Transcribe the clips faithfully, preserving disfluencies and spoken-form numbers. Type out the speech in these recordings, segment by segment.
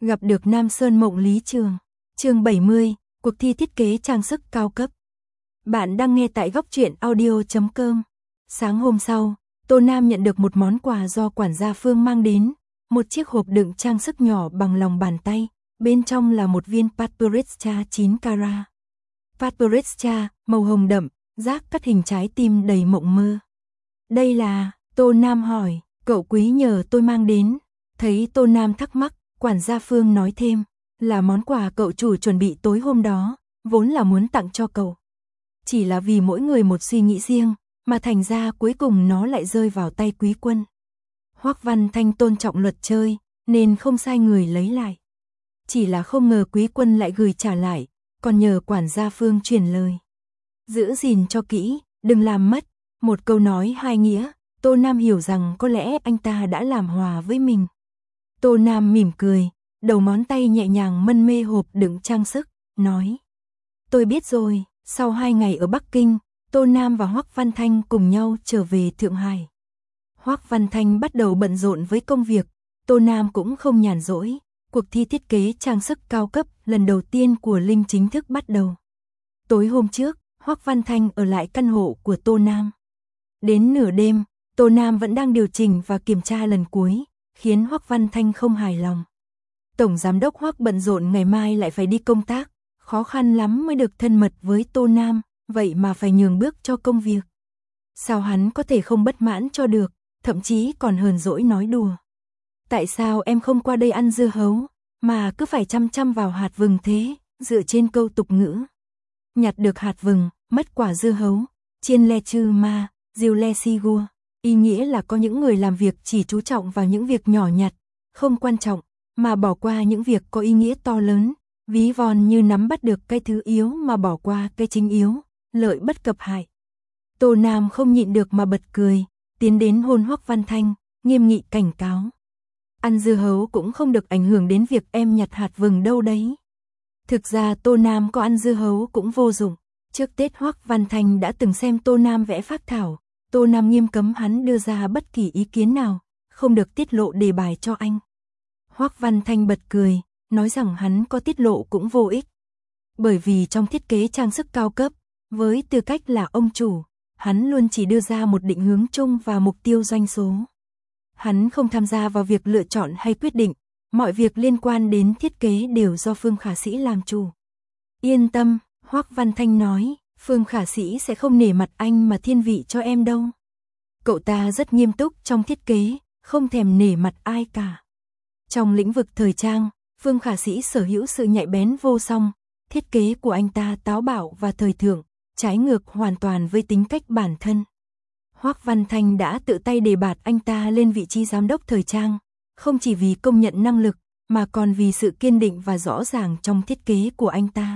Gặp được Nam Sơn Mộng Lý Trường. Chương bảy mươi, cuộc thi thiết kế trang sức cao cấp. Bạn đang nghe tại góc truyện audio chấm com. Sáng hôm sau, Tô Nam nhận được một món quà do quản gia Phương mang đến, một chiếc hộp đựng trang sức nhỏ bằng lòng bàn tay, bên trong là một viên Paprika chín carat. Paprika, màu hồng đậm, rác cắt hình trái tim đầy mộng mơ. Đây là, Tô Nam hỏi, cậu quý nhờ tôi mang đến. Thấy Tô Nam thắc mắc, quản gia Phương nói thêm, là món quà cậu chủ chuẩn bị tối hôm đó, vốn là muốn tặng cho cậu. Chỉ là vì mỗi người một suy nghĩ riêng, mà thành ra cuối cùng nó lại rơi vào tay Quý Quân. Hoắc Văn Thanh tôn trọng luật chơi, nên không sai người lấy lại. Chỉ là không ngờ Quý Quân lại gửi trả lại, còn nhờ quản gia Phương truyền lời. Giữ gìn cho kỹ, đừng làm mất. Một câu nói hai nghĩa, Tô Nam hiểu rằng có lẽ anh ta đã làm hòa với mình. Tô Nam mỉm cười, đầu ngón tay nhẹ nhàng mân mê hộp đựng trang sức, nói. Tôi biết rồi. Sau hai ngày ở Bắc Kinh, Tô Nam và Hoắc Văn Thanh cùng nhau trở về Thượng Hải. Hoắc Văn Thanh bắt đầu bận rộn với công việc, Tô Nam cũng không nhàn rỗi. Cuộc thi thiết kế trang sức cao cấp lần đầu tiên của Linh chính thức bắt đầu. Tối hôm trước, Hoắc Văn Thanh ở lại căn hộ của Tô Nam. Đến nửa đêm, Tô Nam vẫn đang điều chỉnh và kiểm tra lần cuối, khiến Hoắc Văn Thanh không hài lòng. Tổng giám đốc Hoắc bận rộn ngày mai lại phải đi công tác, khó khăn lắm mới được thân mật với Tô Nam, vậy mà phải nhường bước cho công việc. Sao hắn có thể không bất mãn cho được, thậm chí còn hờn dỗi nói đùa. Tại sao em không qua đây ăn dưa hấu, mà cứ phải chăm chăm vào hạt vừng thế, dựa trên câu tục ngữ. Nhặt được hạt vừng, mất quả dưa hấu, chiên le chư ma, diêu le si gua. Ý nghĩa là có những người làm việc chỉ chú trọng vào những việc nhỏ nhặt, không quan trọng, mà bỏ qua những việc có ý nghĩa to lớn. Ví von như nắm bắt được cái thứ yếu mà bỏ qua cái chính yếu, lợi bất cập hại. Tô Nam không nhịn được mà bật cười, tiến đến hôn Hoắc Văn Thanh, nghiêm nghị cảnh cáo. Ăn dưa hấu cũng không được ảnh hưởng đến việc em nhặt hạt vừng đâu đấy. Thực ra Tô Nam có ăn dưa hấu cũng vô dụng. Trước Tết Hoắc Văn Thanh đã từng xem Tô Nam vẽ phác thảo, Tô Nam nghiêm cấm hắn đưa ra bất kỳ ý kiến nào, không được tiết lộ đề bài cho anh. Hoắc Văn Thanh bật cười, nói rằng hắn có tiết lộ cũng vô ích. Bởi vì trong thiết kế trang sức cao cấp, với tư cách là ông chủ, hắn luôn chỉ đưa ra một định hướng chung và mục tiêu doanh số. Hắn không tham gia vào việc lựa chọn hay quyết định, mọi việc liên quan đến thiết kế đều do Phương Khả Sĩ làm chủ. Yên tâm, Hoắc Văn Thanh nói, Phương Khả Sĩ sẽ không nể mặt anh mà thiên vị cho em đâu. Cậu ta rất nghiêm túc trong thiết kế, không thèm nể mặt ai cả. Trong lĩnh vực thời trang, Phương Khả Sĩ sở hữu sự nhạy bén vô song, thiết kế của anh ta táo bạo và thời thượng, trái ngược hoàn toàn với tính cách bản thân. Hoắc Văn Thanh đã tự tay đề bạt anh ta lên vị trí giám đốc thời trang, không chỉ vì công nhận năng lực, mà còn vì sự kiên định và rõ ràng trong thiết kế của anh ta.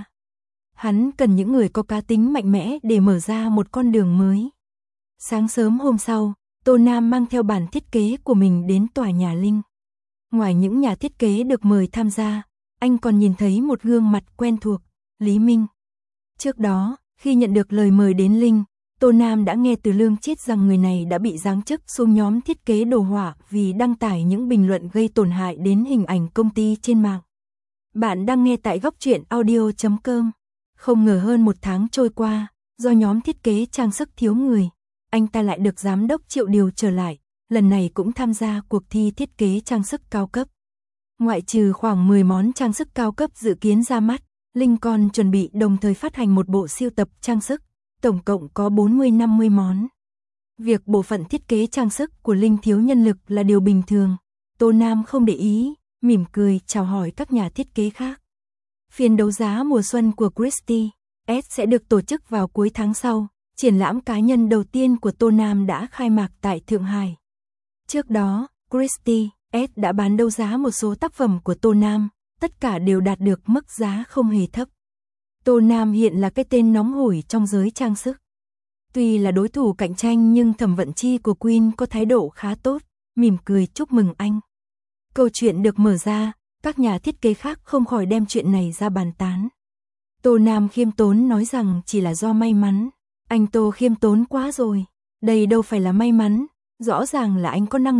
Hắn cần những người có cá tính mạnh mẽ để mở ra một con đường mới. Sáng sớm hôm sau, Tô Nam mang theo bản thiết kế của mình đến tòa nhà Linh. Ngoài những nhà thiết kế được mời tham gia, anh còn nhìn thấy một gương mặt quen thuộc, Lý Minh. Trước đó, khi nhận được lời mời đến Linh, Tô Nam đã nghe từ Lương Chiết rằng người này đã bị giáng chức xuống nhóm thiết kế đồ họa vì đăng tải những bình luận gây tổn hại đến hình ảnh công ty trên mạng. Bạn đang nghe tại góc truyện audio chấm com. Không ngờ hơn một tháng trôi qua, do nhóm thiết kế trang sức thiếu người, anh ta lại được giám đốc Triệu điều trở lại. Lần này cũng tham gia cuộc thi thiết kế trang sức cao cấp. Ngoại trừ khoảng mười món trang sức cao cấp dự kiến ra mắt, Linh còn chuẩn bị đồng thời phát hành một bộ siêu tập trang sức, tổng cộng có bốn mươi năm mươi món. Việc bộ phận thiết kế trang sức của Linh thiếu nhân lực là điều bình thường, Tô Nam không để ý, mỉm cười chào hỏi các nhà thiết kế khác. Phiên đấu giá mùa xuân của Christie S sẽ được tổ chức vào cuối tháng sau, triển lãm cá nhân đầu tiên của Tô Nam đã khai mạc tại Thượng Hải. Trước đó, Christie S đã bán đấu giá một số tác phẩm của Tô Nam, tất cả đều đạt được mức giá không hề thấp. Tô Nam hiện là cái tên nóng hổi trong giới trang sức. Tuy là đối thủ cạnh tranh nhưng Thẩm Vận Chi của Queen có thái độ khá tốt, mỉm cười chúc mừng anh. Câu chuyện được mở ra, các nhà thiết kế khác không khỏi đem chuyện này ra bàn tán. Tô Nam khiêm tốn nói rằng chỉ là do may mắn. Anh Tô khiêm tốn quá rồi, đây đâu phải là may mắn. Rõ ràng là anh có năng lực,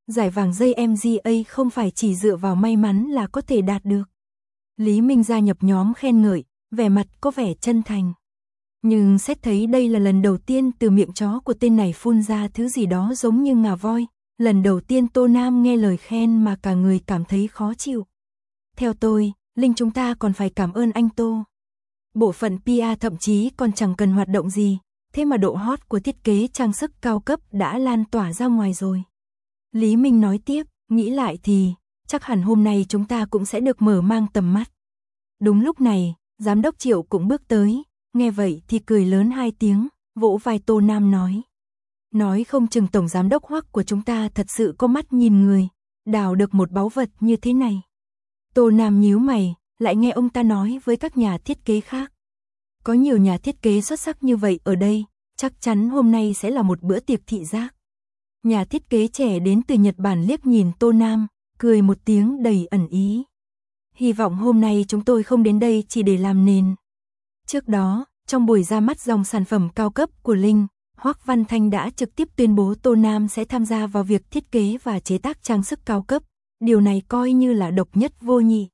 giải vàng dây em giê a không phải chỉ dựa vào may mắn là có thể đạt được. Lý Minh gia nhập nhóm khen ngợi, vẻ mặt có vẻ chân thành. Nhưng xét thấy đây là lần đầu tiên từ miệng chó của tên này phun ra thứ gì đó giống như ngà voi, lần đầu tiên Tô Nam nghe lời khen mà cả người cảm thấy khó chịu. Theo tôi, Linh chúng ta còn phải cảm ơn anh Tô. Bộ phận pê e thậm chí còn chẳng cần hoạt động gì, thế mà độ hot của thiết kế trang sức cao cấp đã lan tỏa ra ngoài rồi. Lý Minh nói tiếp, nghĩ lại thì, chắc hẳn hôm nay chúng ta cũng sẽ được mở mang tầm mắt. Đúng lúc này, giám đốc Triệu cũng bước tới, nghe vậy thì cười lớn hai tiếng, vỗ vai Tô Nam nói. Nói không chừng tổng giám đốc Hoắc của chúng ta thật sự có mắt nhìn người, đào được một báu vật như thế này. Tô Nam nhíu mày, lại nghe ông ta nói với các nhà thiết kế khác. Có nhiều nhà thiết kế xuất sắc như vậy ở đây, chắc chắn hôm nay sẽ là một bữa tiệc thị giác. Nhà thiết kế trẻ đến từ Nhật Bản liếc nhìn Tô Nam, cười một tiếng đầy ẩn ý. Hy vọng hôm nay chúng tôi không đến đây chỉ để làm nền. Trước đó, trong buổi ra mắt dòng sản phẩm cao cấp của Linh, Hoắc Văn Thanh đã trực tiếp tuyên bố Tô Nam sẽ tham gia vào việc thiết kế và chế tác trang sức cao cấp. Điều này coi như là độc nhất vô nhị.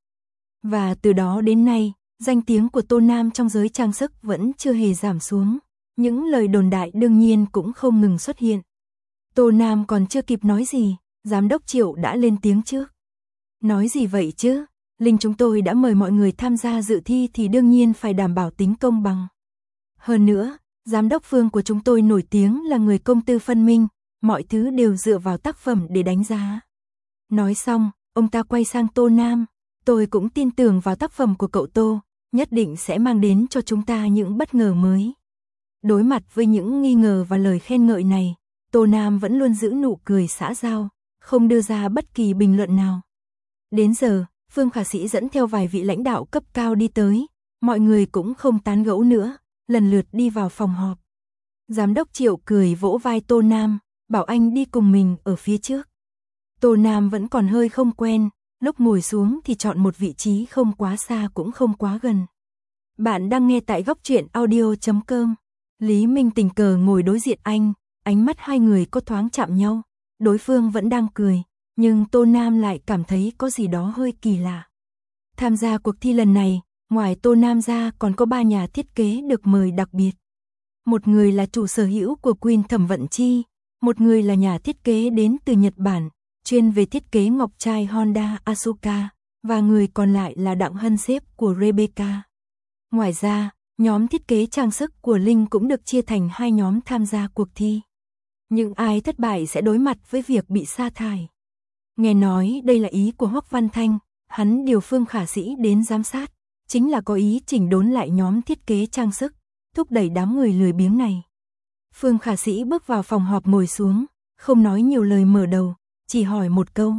Và từ đó đến nay, danh tiếng của Tô Nam trong giới trang sức vẫn chưa hề giảm xuống. Những lời đồn đại đương nhiên cũng không ngừng xuất hiện. Tô Nam còn chưa kịp nói gì, giám đốc Triệu đã lên tiếng trước. Nói gì vậy chứ? Linh chúng tôi đã mời mọi người tham gia dự thi thì đương nhiên phải đảm bảo tính công bằng. Hơn nữa, giám đốc Phương của chúng tôi nổi tiếng là người công tư phân minh, mọi thứ đều dựa vào tác phẩm để đánh giá. Nói xong, ông ta quay sang Tô Nam, tôi cũng tin tưởng vào tác phẩm của cậu Tô, nhất định sẽ mang đến cho chúng ta những bất ngờ mới. Đối mặt với những nghi ngờ và lời khen ngợi này, Tô Nam vẫn luôn giữ nụ cười xã giao, không đưa ra bất kỳ bình luận nào. Đến giờ, Phương Khả Sĩ dẫn theo vài vị lãnh đạo cấp cao đi tới, mọi người cũng không tán gẫu nữa, lần lượt đi vào phòng họp. Giám đốc Triệu cười vỗ vai Tô Nam, bảo anh đi cùng mình ở phía trước. Tô Nam vẫn còn hơi không quen, lúc ngồi xuống thì chọn một vị trí không quá xa cũng không quá gần. Bạn đang nghe tại góc truyện audio chấm com. Lý Minh tình cờ ngồi đối diện anh, ánh mắt hai người có thoáng chạm nhau, đối phương vẫn đang cười, nhưng Tô Nam lại cảm thấy có gì đó hơi kỳ lạ. Tham gia cuộc thi lần này, ngoài Tô Nam ra còn có ba nhà thiết kế được mời đặc biệt. Một người là chủ sở hữu của Queen Thẩm Vận Chi, một người là nhà thiết kế đến từ Nhật Bản, chuyên về thiết kế ngọc trai Honda Asuka, và người còn lại là Đặng Hân Sếp của Rebecca. Ngoài ra, nhóm thiết kế trang sức của Linh cũng được chia thành hai nhóm tham gia cuộc thi. Những ai thất bại sẽ đối mặt với việc bị sa thải. Nghe nói đây là ý của Hoắc Văn Thanh, hắn điều Phương Khả Sĩ đến giám sát, chính là có ý chỉnh đốn lại nhóm thiết kế trang sức, thúc đẩy đám người lười biếng này. Phương Khả Sĩ bước vào phòng họp ngồi xuống, không nói nhiều lời mở đầu, chỉ hỏi một câu.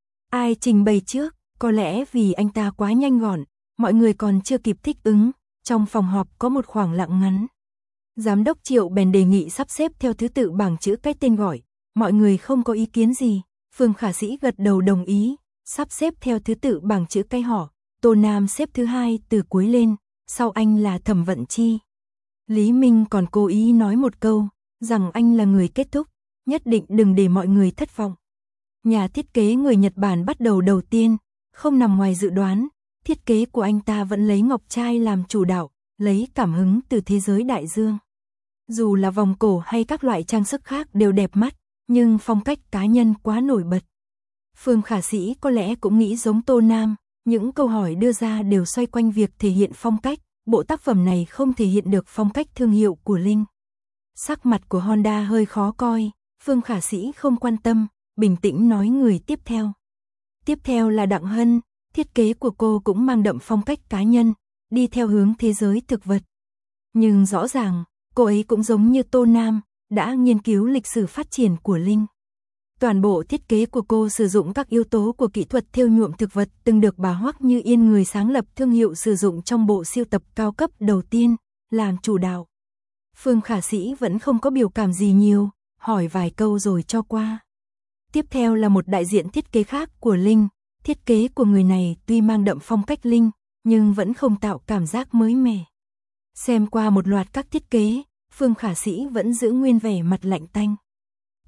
Ai trình bày trước? Có lẽ vì anh ta quá nhanh gọn, mọi người còn chưa kịp thích ứng, trong phòng họp có một khoảng lặng ngắn. Giám đốc Triệu bèn đề nghị sắp xếp theo thứ tự bảng chữ cái tên gọi, mọi người không có ý kiến gì, Phương Khả Sĩ gật đầu đồng ý, sắp xếp theo thứ tự bảng chữ cái họ, Tô Nam xếp thứ hai từ cuối lên, sau anh là Thẩm Vận Chi. Lý Minh còn cố ý nói một câu, rằng anh là người kết thúc, nhất định đừng để mọi người thất vọng. Nhà thiết kế người Nhật Bản bắt đầu đầu tiên, không nằm ngoài dự đoán, thiết kế của anh ta vẫn lấy ngọc trai làm chủ đạo, lấy cảm hứng từ thế giới đại dương. Dù là vòng cổ hay các loại trang sức khác đều đẹp mắt, nhưng phong cách cá nhân quá nổi bật. Phương Khả Sĩ có lẽ cũng nghĩ giống Tô Nam, những câu hỏi đưa ra đều xoay quanh việc thể hiện phong cách, bộ tác phẩm này không thể hiện được phong cách thương hiệu của Linh. Sắc mặt của Honda hơi khó coi, Phương Khả Sĩ không quan tâm, bình tĩnh nói người tiếp theo. Tiếp theo là Đặng Hân, thiết kế của cô cũng mang đậm phong cách cá nhân, đi theo hướng thế giới thực vật. Nhưng rõ ràng, cô ấy cũng giống như Tô Nam, đã nghiên cứu lịch sử phát triển của Linh. Toàn bộ thiết kế của cô sử dụng các yếu tố của kỹ thuật thêu nhuộm thực vật từng được bà Hoắc Như Yên người sáng lập thương hiệu sử dụng trong bộ siêu tập cao cấp đầu tiên, làm chủ đạo. Phương Khả Sĩ vẫn không có biểu cảm gì nhiều, hỏi vài câu rồi cho qua. Tiếp theo là một đại diện thiết kế khác của Linh, thiết kế của người này tuy mang đậm phong cách Linh, nhưng vẫn không tạo cảm giác mới mẻ. Xem qua một loạt các thiết kế, Phương Khả Sĩ vẫn giữ nguyên vẻ mặt lạnh tanh.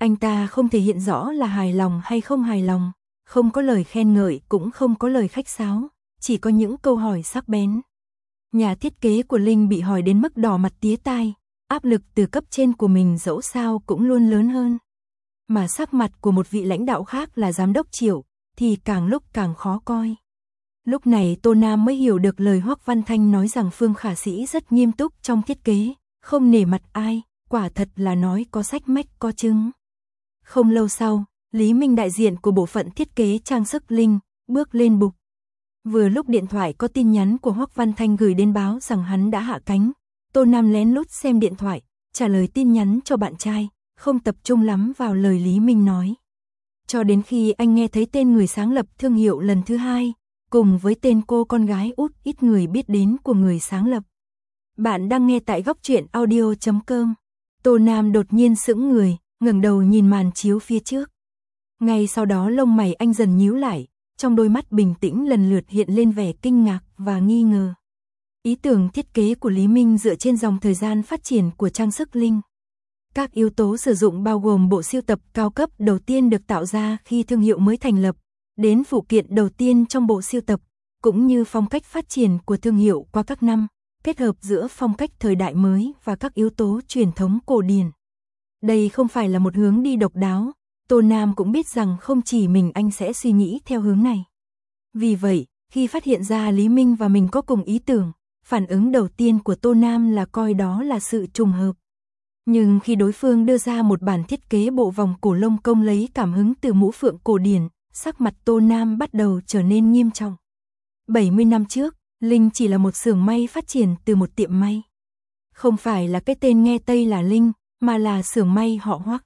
Anh ta không thể hiện rõ là hài lòng hay không hài lòng, không có lời khen ngợi cũng không có lời khách sáo, chỉ có những câu hỏi sắc bén. Nhà thiết kế của Linh bị hỏi đến mức đỏ mặt tía tai, áp lực từ cấp trên của mình dẫu sao cũng luôn lớn hơn. Mà sắc mặt của một vị lãnh đạo khác là giám đốc Triệu, thì càng lúc càng khó coi. Lúc này Tô Nam mới hiểu được lời Hoắc Văn Thanh nói rằng Phương Khả Sĩ rất nghiêm túc trong thiết kế, không nể mặt ai, quả thật là nói có sách mách có chứng. Không lâu sau, Lý Minh đại diện của bộ phận thiết kế trang sức Linh, bước lên bục. Vừa lúc điện thoại có tin nhắn của Hoắc Văn Thanh gửi đến báo rằng hắn đã hạ cánh, Tô Nam lén lút xem điện thoại, trả lời tin nhắn cho bạn trai, không tập trung lắm vào lời Lý Minh nói. Cho đến khi anh nghe thấy tên người sáng lập thương hiệu lần thứ hai, cùng với tên cô con gái út ít người biết đến của người sáng lập. Bạn đang nghe tại góc truyện audio chấm com. Tô Nam đột nhiên sững người, ngẩng đầu nhìn màn chiếu phía trước. Ngay sau đó lông mày anh dần nhíu lại, trong đôi mắt bình tĩnh lần lượt hiện lên vẻ kinh ngạc và nghi ngờ. Ý tưởng thiết kế của Lý Minh dựa trên dòng thời gian phát triển của trang sức Linh. Các yếu tố sử dụng bao gồm bộ sưu tập cao cấp đầu tiên được tạo ra khi thương hiệu mới thành lập, đến phụ kiện đầu tiên trong bộ sưu tập, cũng như phong cách phát triển của thương hiệu qua các năm, kết hợp giữa phong cách thời đại mới và các yếu tố truyền thống cổ điển. Đây không phải là một hướng đi độc đáo, Tô Nam cũng biết rằng không chỉ mình anh sẽ suy nghĩ theo hướng này. Vì vậy, khi phát hiện ra Lý Minh và mình có cùng ý tưởng, phản ứng đầu tiên của Tô Nam là coi đó là sự trùng hợp. Nhưng khi đối phương đưa ra một bản thiết kế bộ vòng cổ lông công lấy cảm hứng từ mũ phượng cổ điển, sắc mặt Tô Nam bắt đầu trở nên nghiêm trọng. bảy mươi năm trước, Linh chỉ là một xưởng may phát triển từ một tiệm may. Không phải là cái tên nghe Tây là Linh, mà là xưởng may họ Hoắc.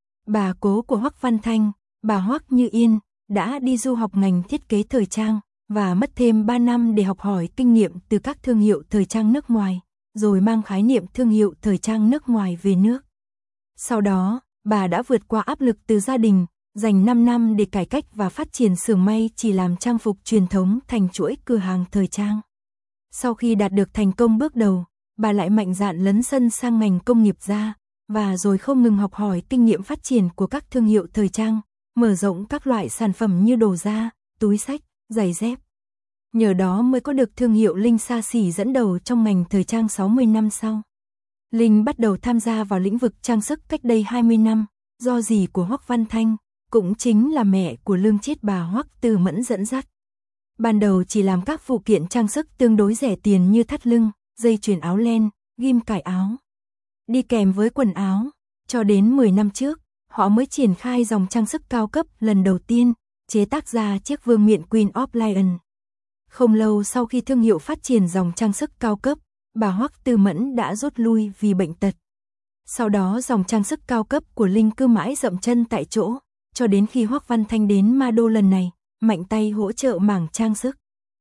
Bà cố của Hoắc Văn Thanh, bà Hoắc Như Yên, đã đi du học ngành thiết kế thời trang, và mất thêm ba năm để học hỏi kinh nghiệm từ các thương hiệu thời trang nước ngoài, rồi mang khái niệm thương hiệu thời trang nước ngoài về nước. Sau đó, bà đã vượt qua áp lực từ gia đình, dành năm năm để cải cách và phát triển xưởng may chỉ làm trang phục truyền thống thành chuỗi cửa hàng thời trang. Sau khi đạt được thành công bước đầu, bà lại mạnh dạn lấn sân sang ngành công nghiệp da, và rồi không ngừng học hỏi kinh nghiệm phát triển của các thương hiệu thời trang, mở rộng các loại sản phẩm như đồ da, túi xách, giày dép. Nhờ đó mới có được thương hiệu Linh xa xỉ dẫn đầu trong ngành thời trang sáu mươi năm sau. Linh bắt đầu tham gia vào lĩnh vực trang sức cách đây hai mươi năm, do dì của Hoắc Văn Thanh, cũng chính là mẹ của lương chiết bà Hoắc Từ Mẫn dẫn dắt. Ban đầu chỉ làm các phụ kiện trang sức tương đối rẻ tiền như thắt lưng, dây chuyền áo len, ghim cài áo, đi kèm với quần áo. Cho đến mười năm trước, họ mới triển khai dòng trang sức cao cấp lần đầu tiên, chế tác ra chiếc vương miện Queen of Lion. Không lâu sau khi thương hiệu phát triển dòng trang sức cao cấp, bà Hoắc Từ Mẫn đã rút lui vì bệnh tật. Sau đó dòng trang sức cao cấp của Linh cứ mãi dậm chân tại chỗ, cho đến khi Hoắc Văn Thanh đến Ma Đô lần này, mạnh tay hỗ trợ mảng trang sức.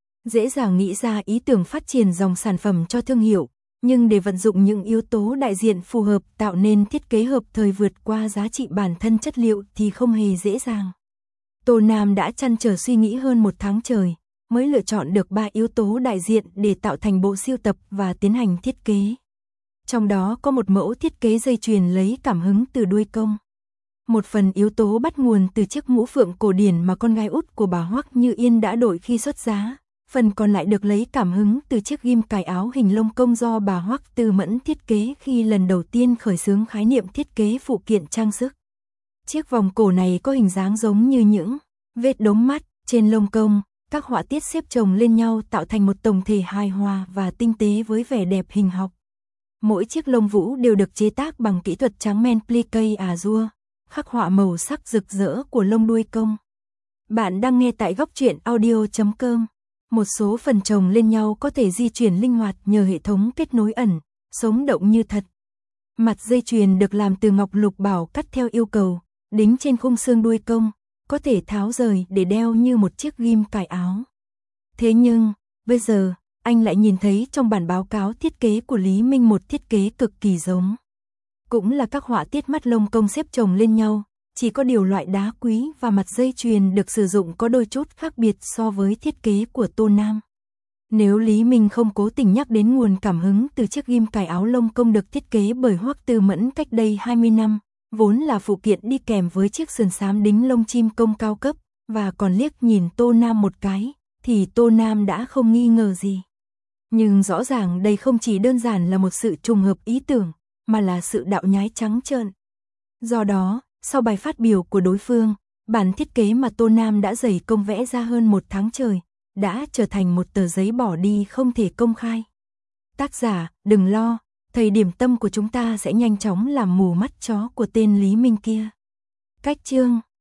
Dễ dàng nghĩ ra ý tưởng phát triển dòng sản phẩm cho thương hiệu, nhưng để vận dụng những yếu tố đại diện phù hợp tạo nên thiết kế hợp thời vượt qua giá trị bản thân chất liệu thì không hề dễ dàng. Tô Nam đã trăn trở suy nghĩ hơn một tháng trời, mới lựa chọn được ba yếu tố đại diện để tạo thành bộ sưu tập và tiến hành thiết kế. Trong đó có một mẫu thiết kế dây chuyền lấy cảm hứng từ đuôi công. Một phần yếu tố bắt nguồn từ chiếc mũ phượng cổ điển mà con gái út của bà Hoắc Như Yên đã đội khi xuất giá. Phần còn lại được lấy cảm hứng từ chiếc ghim cài áo hình lông công do bà Hoắc Từ Mẫn thiết kế khi lần đầu tiên khởi xướng khái niệm thiết kế phụ kiện trang sức. Chiếc vòng cổ này có hình dáng giống như những vết đốm mắt trên lông công, các họa tiết xếp chồng lên nhau tạo thành một tổng thể hài hòa và tinh tế với vẻ đẹp hình học. Mỗi chiếc lông vũ đều được chế tác bằng kỹ thuật trắng men plique azure, khắc họa màu sắc rực rỡ của lông đuôi công. Bạn đang nghe tại góc truyện audio chấm com. Một số phần chồng lên nhau có thể di chuyển linh hoạt nhờ hệ thống kết nối ẩn, sống động như thật. Mặt dây chuyền được làm từ ngọc lục bảo cắt theo yêu cầu, đính trên khung xương đuôi công, có thể tháo rời để đeo như một chiếc ghim cài áo. Thế nhưng, bây giờ, anh lại nhìn thấy trong bản báo cáo thiết kế của Lý Minh một thiết kế cực kỳ giống. Cũng là các họa tiết mắt lông công xếp chồng lên nhau, chỉ có điều loại đá quý và mặt dây chuyền được sử dụng có đôi chút khác biệt so với thiết kế của Tô Nam. Nếu Lý Minh không cố tình nhắc đến nguồn cảm hứng từ chiếc ghim cài áo lông công được thiết kế bởi Hoắc Từ Mẫn cách đây hai mươi năm, vốn là phụ kiện đi kèm với chiếc sườn xám đính lông chim công cao cấp, và còn liếc nhìn Tô Nam một cái, thì Tô Nam đã không nghi ngờ gì. Nhưng rõ ràng đây không chỉ đơn giản là một sự trùng hợp ý tưởng, mà là sự đạo nhái trắng trợn. Do đó, sau bài phát biểu của đối phương, bản thiết kế mà Tô Nam đã dày công vẽ ra hơn một tháng trời, đã trở thành một tờ giấy bỏ đi không thể công khai. Tác giả, đừng lo, thầy điểm tâm của chúng ta sẽ nhanh chóng làm mù mắt chó của tên Lý Minh kia. Cách chương